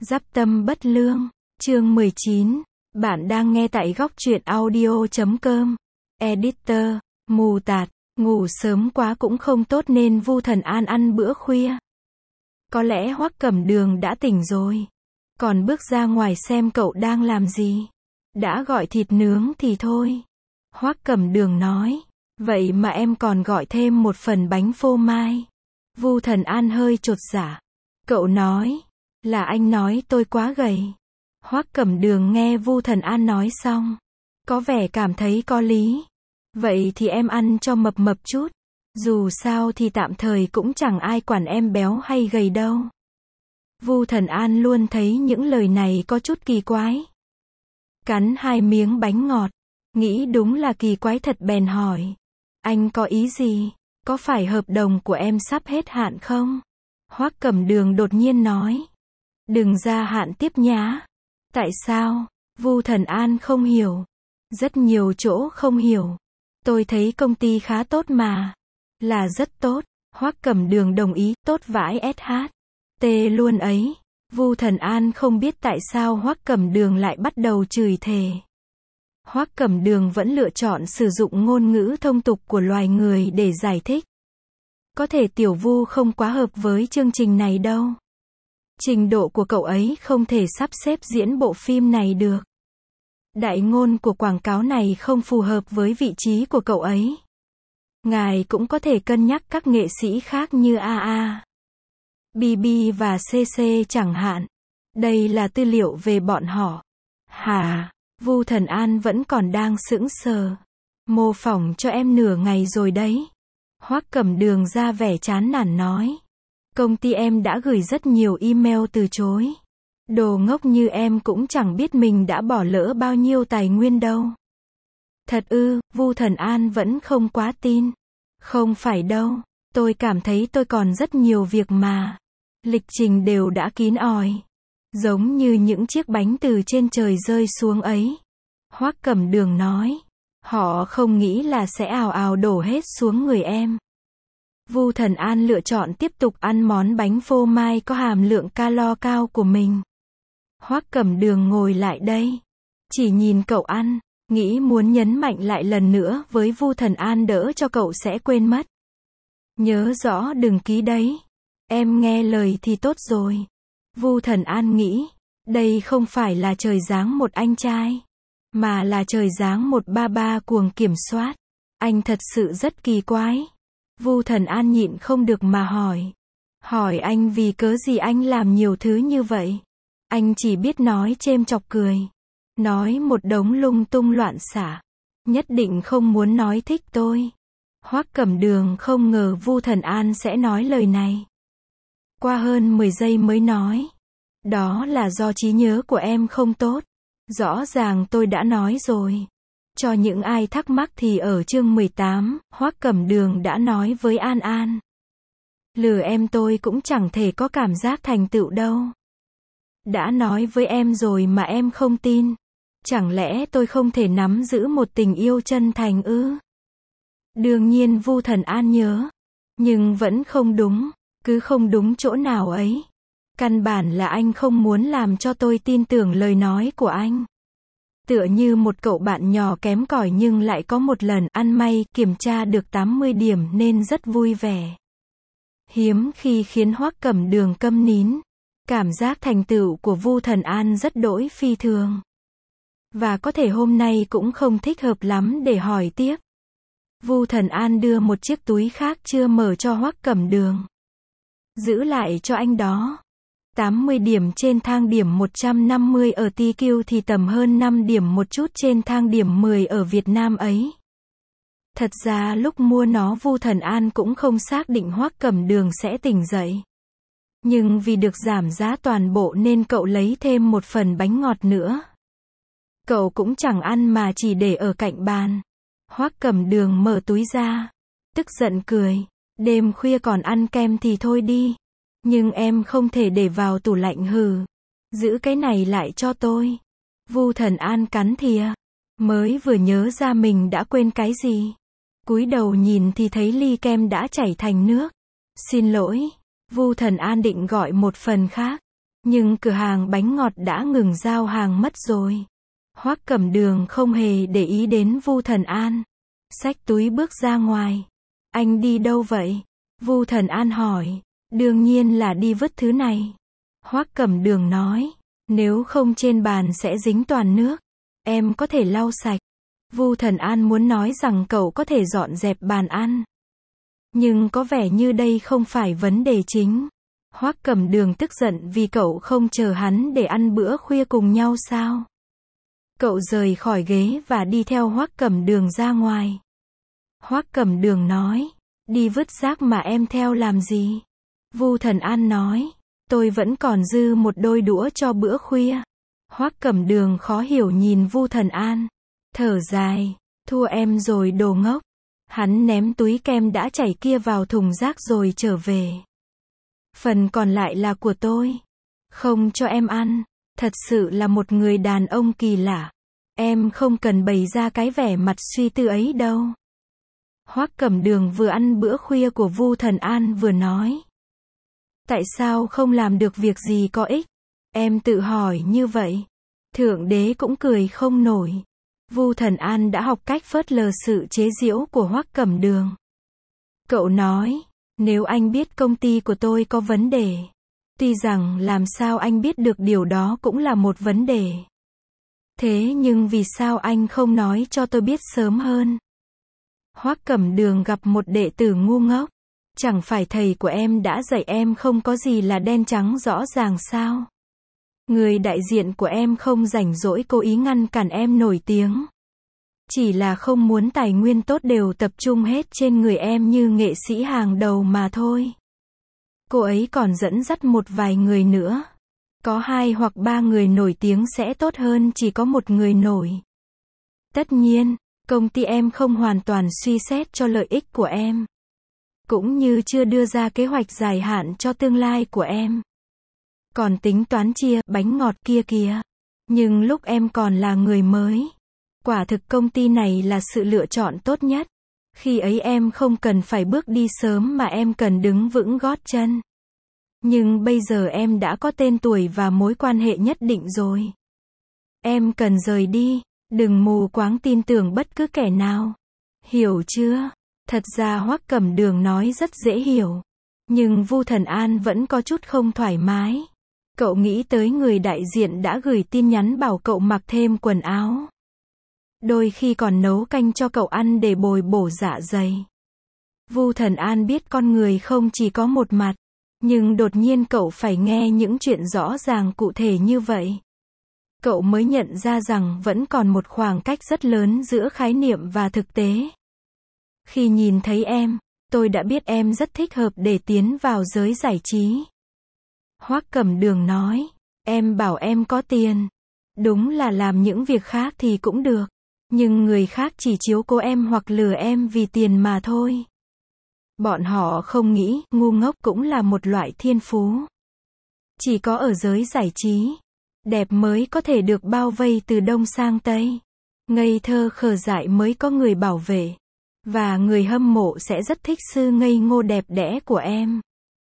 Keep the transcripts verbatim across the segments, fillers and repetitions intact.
Giáp tâm bất lương, chương mười chín. Bạn đang nghe tại góc truyện audio chấm com. Editor, mù tạt, ngủ sớm quá cũng không tốt nên Vu Thần An ăn bữa khuya. Có lẽ Hoắc Cẩm Đường đã tỉnh rồi. Còn bước ra ngoài xem cậu đang làm gì. Đã gọi thịt nướng thì thôi. Hoắc Cẩm Đường nói. Vậy mà em còn gọi thêm một phần bánh phô mai. Vu Thần An hơi chột dạ. Cậu nói. Là anh nói tôi quá gầy. Hoắc Cẩm Đường nghe Vu Thần An nói xong. Có vẻ cảm thấy có lý. Vậy thì em ăn cho mập mập chút. Dù sao thì tạm thời cũng chẳng ai quản em béo hay gầy đâu. Vu Thần An luôn thấy những lời này có chút kỳ quái. Cắn hai miếng bánh ngọt. Nghĩ đúng là kỳ quái thật bèn hỏi. Anh có ý gì? Có phải hợp đồng của em sắp hết hạn không? Hoắc Cẩm Đường đột nhiên nói. Đừng gia hạn tiếp nhá. Tại sao? Vu Thần An không hiểu. Rất nhiều chỗ không hiểu. Tôi thấy công ty khá tốt mà. Là rất tốt. Hoắc Cẩm Đường đồng ý, tốt vãi ét hát. Tê luôn ấy. Vu Thần An không biết tại sao Hoắc Cẩm Đường lại bắt đầu chửi thề. Hoắc Cẩm Đường vẫn lựa chọn sử dụng ngôn ngữ thông tục của loài người để giải thích. Có thể Tiểu Vu không quá hợp với chương trình này đâu. Trình độ của cậu ấy không thể sắp xếp diễn bộ phim này được. Đại ngôn của quảng cáo này không phù hợp với vị trí của cậu ấy. Ngài cũng có thể cân nhắc các nghệ sĩ khác như a a, bê bê và xê xê chẳng hạn. Đây là tư liệu về bọn họ. Hả? Vu Thần An vẫn còn đang sững sờ. Mô phỏng cho em nửa ngày rồi đấy. Hoắc Cẩm Đường ra vẻ chán nản nói. Công ty em đã gửi rất nhiều email từ chối. Đồ ngốc như em cũng chẳng biết mình đã bỏ lỡ bao nhiêu tài nguyên đâu. Thật ư? Vu Thần An vẫn không quá tin. Không phải đâu. Tôi cảm thấy tôi còn rất nhiều việc mà. Lịch trình đều đã kín òi. Giống như những chiếc bánh từ trên trời rơi xuống ấy. Hoắc Cẩm Đường nói. Họ không nghĩ là sẽ ào ào đổ hết xuống người em. Vu Thần An lựa chọn tiếp tục ăn món bánh phô mai có hàm lượng calo cao của mình. Hoắc Cẩm Đường ngồi lại đây. Chỉ nhìn cậu ăn. Nghĩ muốn nhấn mạnh lại lần nữa với Vu Thần An đỡ cho cậu sẽ quên mất. Nhớ rõ đừng ký đấy. Em nghe lời thì tốt rồi. Vu Thần An nghĩ. Đây không phải là trời giáng một anh trai. Mà là trời giáng một ba ba cuồng kiểm soát. Anh thật sự rất kỳ quái. Vu Thần An nhịn không được mà hỏi. Hỏi anh vì cớ gì anh làm nhiều thứ như vậy? Anh chỉ biết nói chêm chọc cười. Nói một đống lung tung loạn xả. Nhất định không muốn nói thích tôi. Hoắc Cẩm Đường không ngờ Vu Thần An sẽ nói lời này. Qua hơn mười giây mới nói. Đó là do trí nhớ của em không tốt. Rõ ràng tôi đã nói rồi. Cho những ai thắc mắc thì ở chương mười tám, Hoắc Cẩm Đường đã nói với An An. Lừa em tôi cũng chẳng thể có cảm giác thành tựu đâu. Đã nói với em rồi mà em không tin. Chẳng lẽ tôi không thể nắm giữ một tình yêu chân thành ư? Đương nhiên Vu Thần An nhớ. Nhưng vẫn không đúng. Cứ không đúng chỗ nào ấy. Căn bản là anh không muốn làm cho tôi tin tưởng lời nói của anh. Tựa như một cậu bạn nhỏ kém cỏi nhưng lại có một lần ăn may kiểm tra được tám mươi điểm nên rất vui vẻ. Hiếm khi khiến Hoắc Cẩm Đường câm nín. Cảm giác thành tựu của Vu Thần An rất đỗi phi thường. Và có thể hôm nay cũng không thích hợp lắm để hỏi tiếp. Vu Thần An đưa một chiếc túi khác chưa mở cho Hoắc Cẩm Đường. Giữ lại cho anh đó. tám mươi điểm trên thang điểm một trăm năm mươi ở tê quy thì tầm hơn năm điểm một chút trên thang điểm mười ở Việt Nam ấy. Thật ra lúc mua nó Vu Thần An cũng không xác định Hoắc Cẩm Đường sẽ tỉnh dậy. Nhưng vì được giảm giá toàn bộ nên cậu lấy thêm một phần bánh ngọt nữa. Cậu cũng chẳng ăn mà chỉ để ở cạnh bàn. Hoắc Cẩm Đường mở túi ra. Tức giận cười. Đêm khuya còn ăn kem thì thôi đi. Nhưng em không thể để vào tủ lạnh hừ. Giữ cái này lại cho tôi. Vu Thần An cắn thìa. Mới vừa nhớ ra mình đã quên cái gì. Cúi đầu nhìn thì thấy ly kem đã chảy thành nước. Xin lỗi. Vu Thần An định gọi một phần khác. Nhưng cửa hàng bánh ngọt đã ngừng giao hàng mất rồi. Hoắc Cẩm Đường không hề để ý đến Vu Thần An. Xách túi bước ra ngoài. Anh đi đâu vậy? Vu Thần An hỏi. Đương nhiên là đi vứt thứ này. Hoắc Cẩm Đường nói. Nếu không trên bàn sẽ dính toàn nước. Em có thể lau sạch. Vu Thần An muốn nói rằng cậu có thể dọn dẹp bàn ăn. Nhưng có vẻ như đây không phải vấn đề chính. Hoắc Cẩm Đường tức giận vì cậu không chờ hắn để ăn bữa khuya cùng nhau sao? Cậu rời khỏi ghế và đi theo Hoắc Cẩm Đường ra ngoài. Hoắc Cẩm Đường nói, đi vứt rác mà em theo làm gì? Vu Thần An nói, tôi vẫn còn dư một đôi đũa cho bữa khuya. Hoắc Cẩm Đường khó hiểu nhìn Vu Thần An, thở dài, thua em rồi đồ ngốc. Hắn ném túi kem đã chảy kia vào thùng rác rồi trở về. Phần còn lại là của tôi. Không cho em ăn. Thật sự là một người đàn ông kỳ lạ. Em không cần bày ra cái vẻ mặt suy tư ấy đâu. Hoắc Cẩm Đường vừa ăn bữa khuya của Vu Thần An vừa nói. Tại sao không làm được việc gì có ích? Em tự hỏi như vậy. Thượng đế cũng cười không nổi. Vu Thần An đã học cách phớt lờ sự chế giễu của Hoắc Cẩm Đường. Cậu nói, nếu anh biết công ty của tôi có vấn đề, tuy rằng làm sao anh biết được điều đó cũng là một vấn đề. Thế nhưng vì sao anh không nói cho tôi biết sớm hơn? Hoắc Cẩm Đường gặp một đệ tử ngu ngốc. Chẳng phải thầy của em đã dạy em không có gì là đen trắng rõ ràng sao? Người đại diện của em không rảnh rỗi cố ý ngăn cản em nổi tiếng. Chỉ là không muốn tài nguyên tốt đều tập trung hết trên người em như nghệ sĩ hàng đầu mà thôi. Cô ấy còn dẫn dắt một vài người nữa. Có hai hoặc ba người nổi tiếng sẽ tốt hơn chỉ có một người nổi. Tất nhiên, công ty em không hoàn toàn suy xét cho lợi ích của em. Cũng như chưa đưa ra kế hoạch dài hạn cho tương lai của em. Còn tính toán chia bánh ngọt kia kìa. Nhưng lúc em còn là người mới, quả thực công ty này là sự lựa chọn tốt nhất. Khi ấy em không cần phải bước đi sớm mà em cần đứng vững gót chân. Nhưng bây giờ em đã có tên tuổi và mối quan hệ nhất định rồi. Em cần rời đi, đừng mù quáng tin tưởng bất cứ kẻ nào. Hiểu chưa? Thật ra Hoắc Cẩm Đường nói rất dễ hiểu. Nhưng Vu Thần An vẫn có chút không thoải mái. Cậu nghĩ tới người đại diện đã gửi tin nhắn bảo cậu mặc thêm quần áo. Đôi khi còn nấu canh cho cậu ăn để bồi bổ dạ dày. Vu Thần An biết con người không chỉ có một mặt. Nhưng đột nhiên cậu phải nghe những chuyện rõ ràng cụ thể như vậy. Cậu mới nhận ra rằng vẫn còn một khoảng cách rất lớn giữa khái niệm và thực tế. Khi nhìn thấy em, tôi đã biết em rất thích hợp để tiến vào giới giải trí. Hoắc Cẩm Đường nói, em bảo em có tiền. Đúng là làm những việc khác thì cũng được. Nhưng người khác chỉ chiếu cố em hoặc lừa em vì tiền mà thôi. Bọn họ không nghĩ, ngu ngốc cũng là một loại thiên phú. Chỉ có ở giới giải trí, đẹp mới có thể được bao vây từ đông sang tây. Ngây thơ khờ dại mới có người bảo vệ. Và người hâm mộ sẽ rất thích sự ngây ngô đẹp đẽ của em.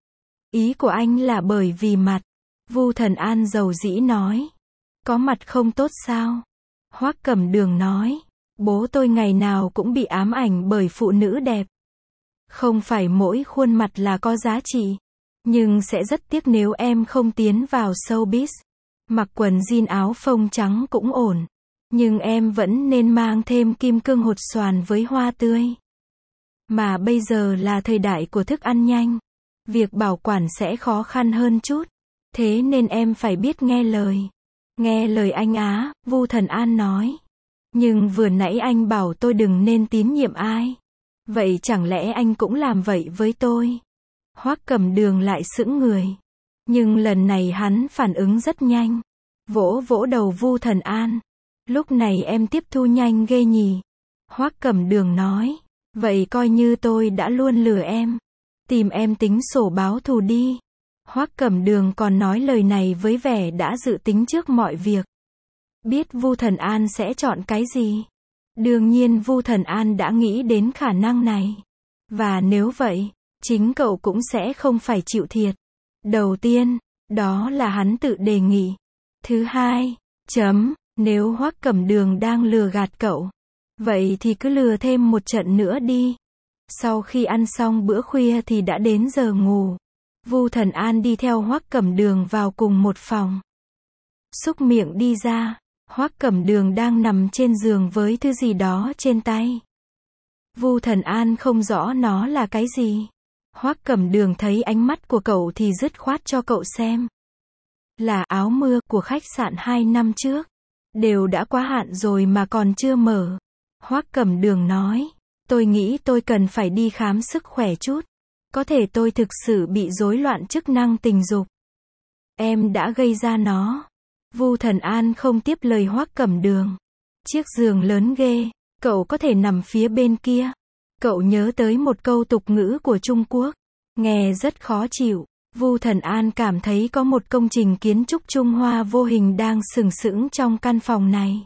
Ý của anh là bởi vì mặt. Vu Thần An dầu dĩ nói. Có mặt không tốt sao? Hoắc Cẩm Đường nói. Bố tôi ngày nào cũng bị ám ảnh bởi phụ nữ đẹp. Không phải mỗi khuôn mặt là có giá trị. Nhưng sẽ rất tiếc nếu em không tiến vào showbiz. Mặc quần jean áo phông trắng cũng ổn. Nhưng em vẫn nên mang thêm kim cương hột xoàn với hoa tươi. Mà bây giờ là thời đại của thức ăn nhanh. Việc bảo quản sẽ khó khăn hơn chút. Thế nên em phải biết nghe lời. Nghe lời anh á, Vu Thần An nói. Nhưng vừa nãy anh bảo tôi đừng nên tín nhiệm ai. Vậy chẳng lẽ anh cũng làm vậy với tôi? Hoắc Cẩm Đường lại sững người. Nhưng lần này hắn phản ứng rất nhanh. Vỗ vỗ đầu Vu Thần An. Lúc này em tiếp thu nhanh ghê nhỉ. Hoắc Cẩm Đường nói. Vậy coi như tôi đã luôn lừa em. Tìm em tính sổ báo thù đi. Hoắc Cẩm Đường còn nói lời này với vẻ đã dự tính trước mọi việc. Biết Vu Thần An sẽ chọn cái gì. Đương nhiên Vu Thần An đã nghĩ đến khả năng này. Và nếu vậy, chính cậu cũng sẽ không phải chịu thiệt. Đầu tiên, Đó là hắn tự đề nghị. Thứ hai, chấm, nếu Hoắc Cẩm Đường đang lừa gạt cậu, vậy thì cứ lừa thêm một trận nữa đi. Sau khi ăn xong bữa khuya thì đã đến giờ ngủ. Vu Thần An đi theo Hoắc Cẩm Đường vào cùng một phòng. Xúc miệng đi ra, Hoắc Cẩm Đường đang nằm trên giường với thứ gì đó trên tay. Vu Thần An không rõ nó là cái gì. Hoắc Cẩm Đường thấy ánh mắt của cậu thì dứt khoát cho cậu xem. Là áo mưa của khách sạn hai năm trước. Đều đã quá hạn rồi mà còn chưa mở. Hoắc Cẩm Đường nói, tôi nghĩ tôi cần phải đi khám sức khỏe chút. Có thể tôi thực sự bị rối loạn chức năng tình dục. Em đã gây ra nó. Vu Thần An không tiếp lời Hoắc Cẩm Đường. Chiếc giường lớn ghê, cậu có thể nằm phía bên kia. Cậu nhớ tới một câu tục ngữ của Trung Quốc, nghe rất khó chịu. Vu Thần An cảm thấy có một công trình kiến trúc Trung Hoa vô hình đang sừng sững trong căn phòng này.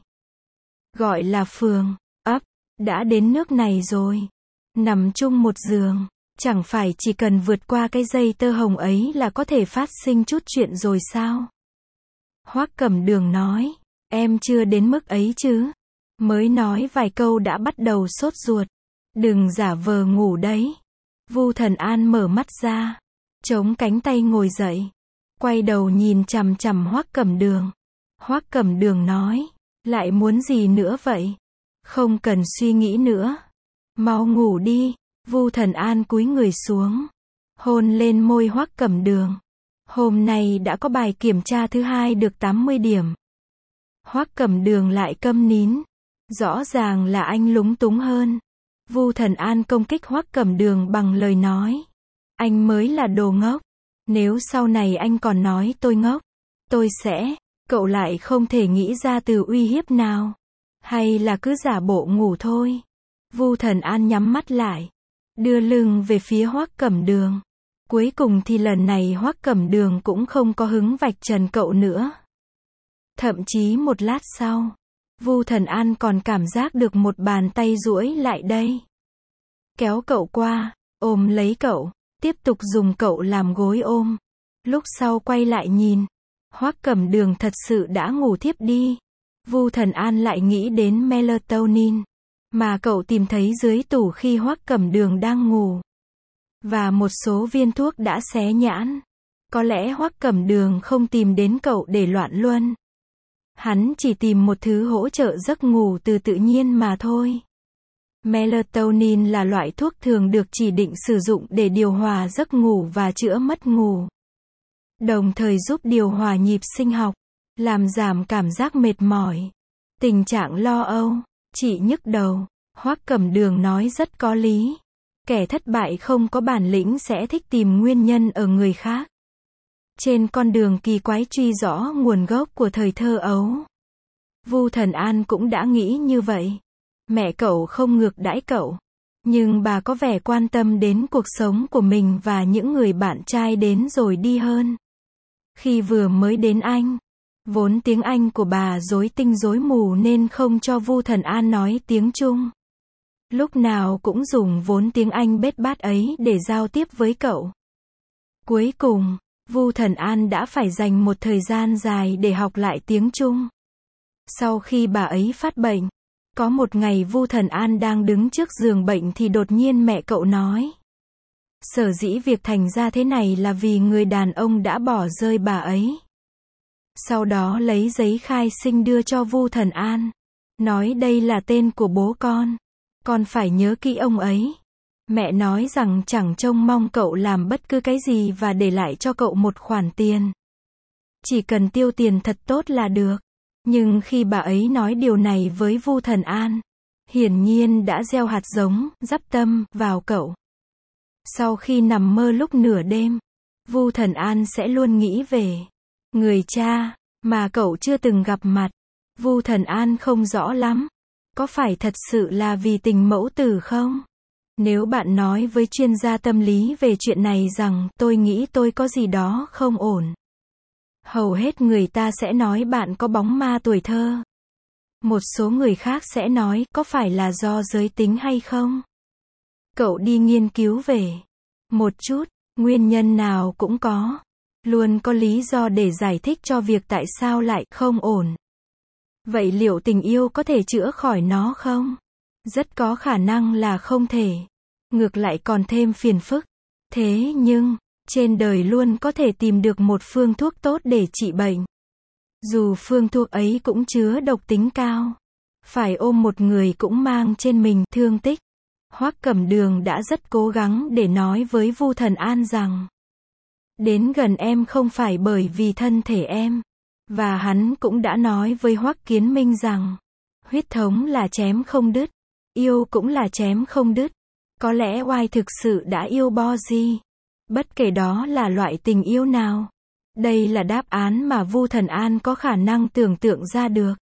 Gọi là phường, ấp, đã đến nước này rồi. Nằm chung một giường, chẳng phải chỉ cần vượt qua cái dây tơ hồng ấy là có thể phát sinh chút chuyện rồi sao? Hoắc Cẩm Đường nói, em chưa đến mức ấy chứ. Mới nói vài câu đã bắt đầu sốt ruột. Đừng giả vờ ngủ đấy. Vu Thần An mở mắt ra, chống cánh tay ngồi dậy, quay đầu nhìn chằm chằm Hoắc Cẩm Đường. Hoắc Cẩm Đường nói, lại muốn gì nữa vậy? Không cần suy nghĩ nữa. Mau ngủ đi. Vu Thần An cúi người xuống, hôn lên môi Hoắc Cẩm Đường. Hôm nay đã có bài kiểm tra thứ hai được tám mươi điểm. Hoắc Cẩm Đường lại câm nín. Rõ ràng là anh lúng túng hơn. Vu Thần An công kích Hoắc Cẩm Đường bằng lời nói. Anh mới là đồ ngốc. Nếu sau này anh còn nói tôi ngốc, tôi sẽ... Cậu lại không thể nghĩ ra từ uy hiếp nào. Hay là cứ giả bộ ngủ thôi. Vu Thần An nhắm mắt lại, đưa lưng về phía Hoắc Cẩm Đường. Cuối cùng thì lần này Hoắc Cẩm Đường cũng không có hứng vạch trần cậu nữa. Thậm chí một lát sau, Vu Thần An còn cảm giác được một bàn tay duỗi lại đây. Kéo cậu qua, ôm lấy cậu, tiếp tục dùng cậu làm gối ôm. Lúc sau quay lại nhìn, Hoắc Cẩm Đường thật sự đã ngủ thiếp đi. Vu Thần An lại nghĩ đến melatonin mà cậu tìm thấy dưới tủ khi Hoắc Cẩm Đường đang ngủ. Và một số viên thuốc đã xé nhãn. Có lẽ Hoắc Cẩm Đường không tìm đến cậu để loạn luân. Hắn chỉ tìm một thứ hỗ trợ giấc ngủ từ tự nhiên mà thôi. Melatonin là loại thuốc thường được chỉ định sử dụng để điều hòa giấc ngủ và chữa mất ngủ. Đồng thời giúp điều hòa nhịp sinh học, làm giảm cảm giác mệt mỏi, tình trạng lo âu, trị nhức đầu. Hoắc Cẩm Đường nói rất có lý. Kẻ thất bại không có bản lĩnh sẽ thích tìm nguyên nhân ở người khác. Trên con đường kỳ quái truy rõ nguồn gốc của thời thơ ấu, Vu Thần An cũng đã nghĩ như vậy. Mẹ cậu không ngược đãi cậu, nhưng bà có vẻ quan tâm đến cuộc sống của mình và những người bạn trai đến rồi đi hơn. Khi vừa mới đến Anh, vốn tiếng Anh của bà rối tinh rối mù nên không cho Vu Thần An nói tiếng Trung. Lúc nào cũng dùng vốn tiếng Anh bết bát ấy để giao tiếp với cậu. Cuối cùng, Vu Thần An đã phải dành một thời gian dài để học lại tiếng Trung. Sau khi bà ấy phát bệnh, có một ngày Vu Thần An đang đứng trước giường bệnh thì đột nhiên mẹ cậu nói. Sở dĩ việc thành ra thế này là vì người đàn ông đã bỏ rơi bà ấy. Sau đó lấy giấy khai sinh đưa cho Vu Thần An. Nói đây là tên của bố con. Con phải nhớ kỹ ông ấy. Mẹ nói rằng chẳng trông mong cậu làm bất cứ cái gì và để lại cho cậu một khoản tiền. Chỉ cần tiêu tiền thật tốt là được. Nhưng khi bà ấy nói điều này với Vu Thần An, hiển nhiên đã gieo hạt giống, dắp tâm, vào cậu. Sau khi nằm mơ lúc nửa đêm, Vu Thần An sẽ luôn nghĩ về người cha mà cậu chưa từng gặp mặt. Vu Thần An không rõ lắm. Có phải thật sự là vì tình mẫu tử không? Nếu bạn nói với chuyên gia tâm lý về chuyện này rằng tôi nghĩ tôi có gì đó không ổn, hầu hết người ta sẽ nói bạn có bóng ma tuổi thơ. Một số người khác sẽ nói có phải là do giới tính hay không? Cậu đi nghiên cứu về một chút, nguyên nhân nào cũng có. luôn có lý do để giải thích cho việc tại sao lại không ổn. Vậy liệu tình yêu có thể chữa khỏi nó không? Rất có khả năng là không thể. Ngược lại còn thêm phiền phức. Thế nhưng, trên đời luôn có thể tìm được một phương thuốc tốt để trị bệnh. Dù phương thuốc ấy cũng chứa độc tính cao. Phải ôm một người cũng mang trên mình thương tích. Hoắc Cẩm Đường đã rất cố gắng để nói với Vu Thần An rằng đến gần em không phải bởi vì thân thể em. Và hắn cũng đã nói với Hoắc Kiến Minh rằng huyết thống là chém không đứt, yêu cũng là chém không đứt. Có lẽ oai thực sự đã yêu Boji. Bất kể đó là loại tình yêu nào. Đây là đáp án mà Vu Thần An có khả năng tưởng tượng ra được.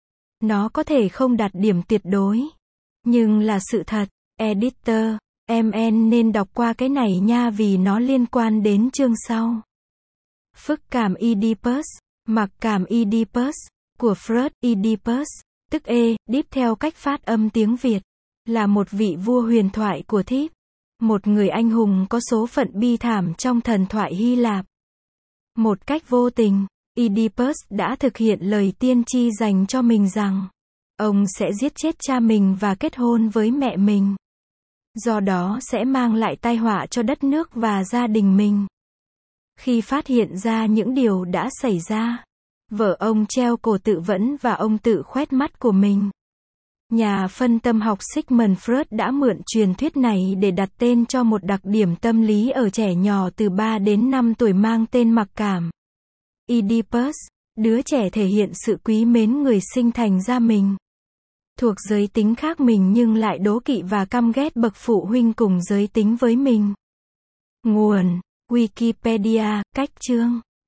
Nó có thể không đạt điểm tuyệt đối, nhưng là sự thật. Editor, em en nên đọc qua cái này nha vì nó liên quan đến chương sau. Phức cảm Oedipus, mặc cảm Oedipus, của Freud. Oedipus, tức E-Dip theo cách phát âm tiếng Việt, là một vị vua huyền thoại của Thíp. Một người anh hùng có số phận bi thảm trong thần thoại Hy Lạp. Một cách vô tình, Oedipus đã thực hiện lời tiên tri dành cho mình rằng ông sẽ giết chết cha mình và kết hôn với mẹ mình. Do đó sẽ mang lại tai họa cho đất nước và gia đình mình. Khi phát hiện ra những điều đã xảy ra, vợ ông treo cổ tự vẫn và ông tự khoét mắt của mình. Nhà phân tâm học Sigmund Freud đã mượn truyền thuyết này để đặt tên cho một đặc điểm tâm lý ở trẻ nhỏ từ ba đến năm tuổi mang tên mặc cảm. Oedipus, đứa trẻ thể hiện sự quý mến người sinh thành ra mình. Thuộc giới tính khác mình nhưng lại đố kỵ và căm ghét bậc phụ huynh cùng giới tính với mình. Nguồn: Wikipedia, cách chương.